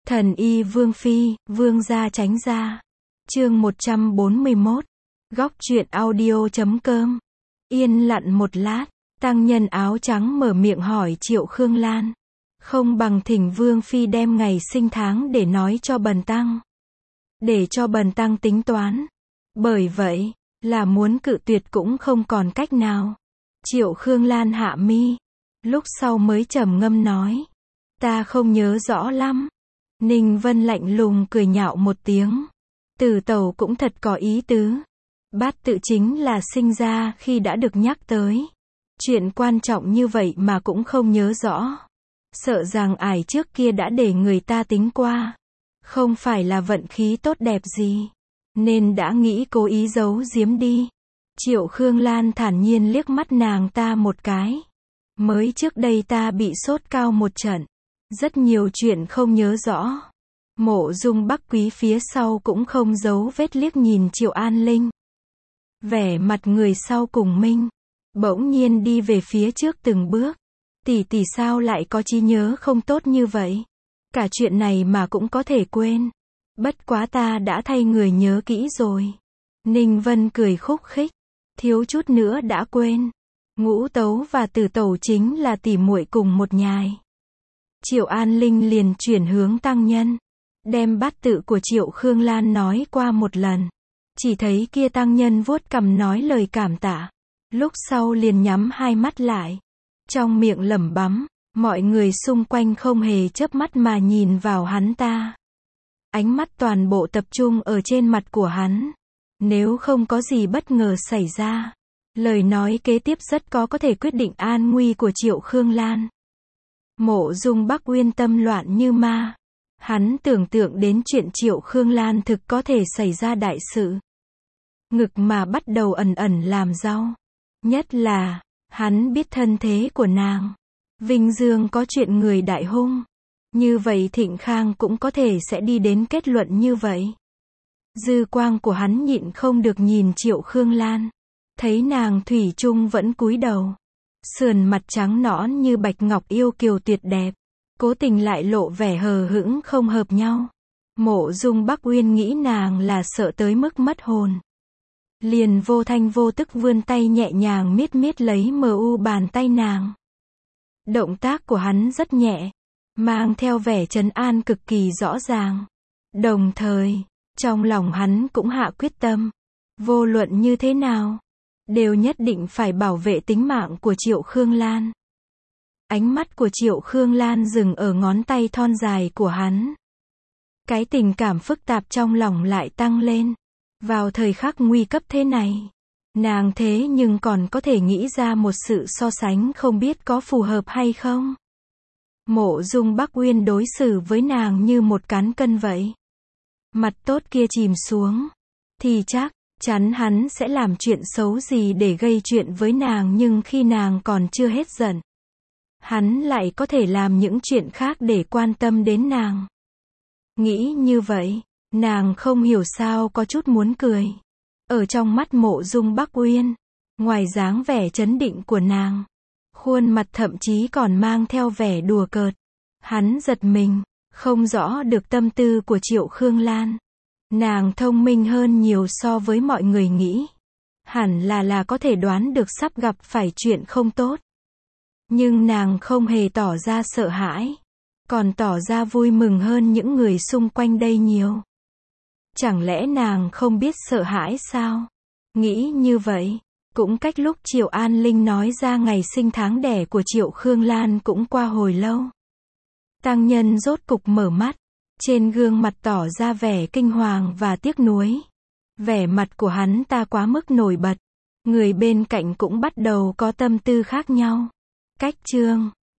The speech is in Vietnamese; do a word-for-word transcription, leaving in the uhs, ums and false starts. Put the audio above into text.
Thần y Vương Phi, Vương gia tránh gia. Chương một trăm bốn mươi mốt. Góc truyện audio chấm com. Yên lặng một lát, tăng nhân áo trắng mở miệng hỏi Triệu Khương Lan. Không bằng thỉnh Vương Phi đem ngày sinh tháng để nói cho bần tăng. Để cho bần tăng tính toán. Bởi vậy, là muốn cự tuyệt cũng không còn cách nào. Triệu Khương Lan hạ mi. Lúc sau mới trầm ngâm nói. Ta không nhớ rõ lắm. Ninh Vân lạnh lùng cười nhạo một tiếng. Từ tẩu cũng thật có ý tứ. Bát tự chính là sinh ra khi đã được nhắc tới. Chuyện quan trọng như vậy mà cũng không nhớ rõ. Sợ rằng ải trước kia đã để người ta tính qua. Không phải là vận khí tốt đẹp gì. Nên đã nghĩ cố ý giấu giếm đi. Triệu Khương Lan thản nhiên liếc mắt nàng ta một cái. Mới trước đây ta bị sốt cao một trận. Rất nhiều chuyện không nhớ rõ. Mộ Dung Bắc Quý phía sau cũng không giấu vết liếc nhìn Triệu An Linh. Vẻ mặt người sau cùng minh. Bỗng nhiên đi về phía trước từng bước. Tỷ tỷ sao lại có trí nhớ không tốt như vậy? Cả chuyện này mà cũng có thể quên. Bất quá ta đã thay người nhớ kỹ rồi. Ninh Vân cười khúc khích. Thiếu chút nữa đã quên. Ngũ Tấu và Tử Tẩu chính là tỷ muội cùng một nhài. Triệu An Linh liền chuyển hướng tăng nhân. Đem bát tự của Triệu Khương Lan nói qua một lần. Chỉ thấy kia tăng nhân vuốt cằm nói lời cảm tạ. Lúc sau liền nhắm hai mắt lại. Trong miệng lẩm bẩm, mọi người xung quanh không hề chớp mắt mà nhìn vào hắn ta. Ánh mắt toàn bộ tập trung ở trên mặt của hắn. Nếu không có gì bất ngờ xảy ra, lời nói kế tiếp rất có có thể quyết định an nguy của Triệu Khương Lan. Mộ Dung Bắc Uyên tâm loạn như ma. Hắn tưởng tượng đến chuyện Triệu Khương Lan thực có thể xảy ra đại sự. Ngực mà bắt đầu ẩn ẩn làm đau. Nhất là, hắn biết thân thế của nàng. Vinh Dương có chuyện người đại hung. Như vậy Thịnh Khang cũng có thể sẽ đi đến kết luận như vậy. Dư quang của hắn nhịn không được nhìn Triệu Khương Lan. Thấy nàng thủy chung vẫn cúi đầu. Sườn mặt trắng nõn như bạch ngọc yêu kiều tuyệt đẹp. Cố tình lại lộ vẻ hờ hững không hợp nhau. Mộ Dung Bắc Uyên nghĩ nàng là sợ tới mức mất hồn. Liền vô thanh vô tức vươn tay nhẹ nhàng miết miết lấy mờ u bàn tay nàng. Động tác của hắn rất nhẹ. Mang theo vẻ trấn an cực kỳ rõ ràng. Đồng thời, trong lòng hắn cũng hạ quyết tâm. Vô luận như thế nào, đều nhất định phải bảo vệ tính mạng của Triệu Khương Lan. Ánh mắt của Triệu Khương Lan dừng ở ngón tay thon dài của hắn. Cái tình cảm phức tạp trong lòng lại tăng lên. Vào thời khắc nguy cấp thế này, nàng thế nhưng còn có thể nghĩ ra một sự so sánh không biết có phù hợp hay không. Mộ Dung Bắc Uyên đối xử với nàng như một cán cân vậy. Mặt tốt kia chìm xuống, thì chắc chắn hắn sẽ làm chuyện xấu gì để gây chuyện với nàng, nhưng khi nàng còn chưa hết giận, hắn lại có thể làm những chuyện khác để quan tâm đến nàng. Nghĩ như vậy, nàng không hiểu sao có chút muốn cười. Ở trong mắt Mộ Dung Bắc Uyên, ngoài dáng vẻ trấn định của nàng, khuôn mặt thậm chí còn mang theo vẻ đùa cợt. Hắn giật mình, không rõ được tâm tư của Triệu Khương Lan. Nàng thông minh hơn nhiều so với mọi người nghĩ. Hẳn là là có thể đoán được sắp gặp phải chuyện không tốt. Nhưng nàng không hề tỏ ra sợ hãi. Còn tỏ ra vui mừng hơn những người xung quanh đây nhiều. Chẳng lẽ nàng không biết sợ hãi sao? Nghĩ như vậy, cũng cách lúc Triệu An Linh nói ra ngày sinh tháng đẻ của Triệu Khương Lan cũng qua hồi lâu. Tăng nhân rốt cục mở mắt. Trên gương mặt tỏ ra vẻ kinh hoàng và tiếc nuối. Vẻ mặt của hắn ta quá mức nổi bật. Người bên cạnh cũng bắt đầu có tâm tư khác nhau. Cách chương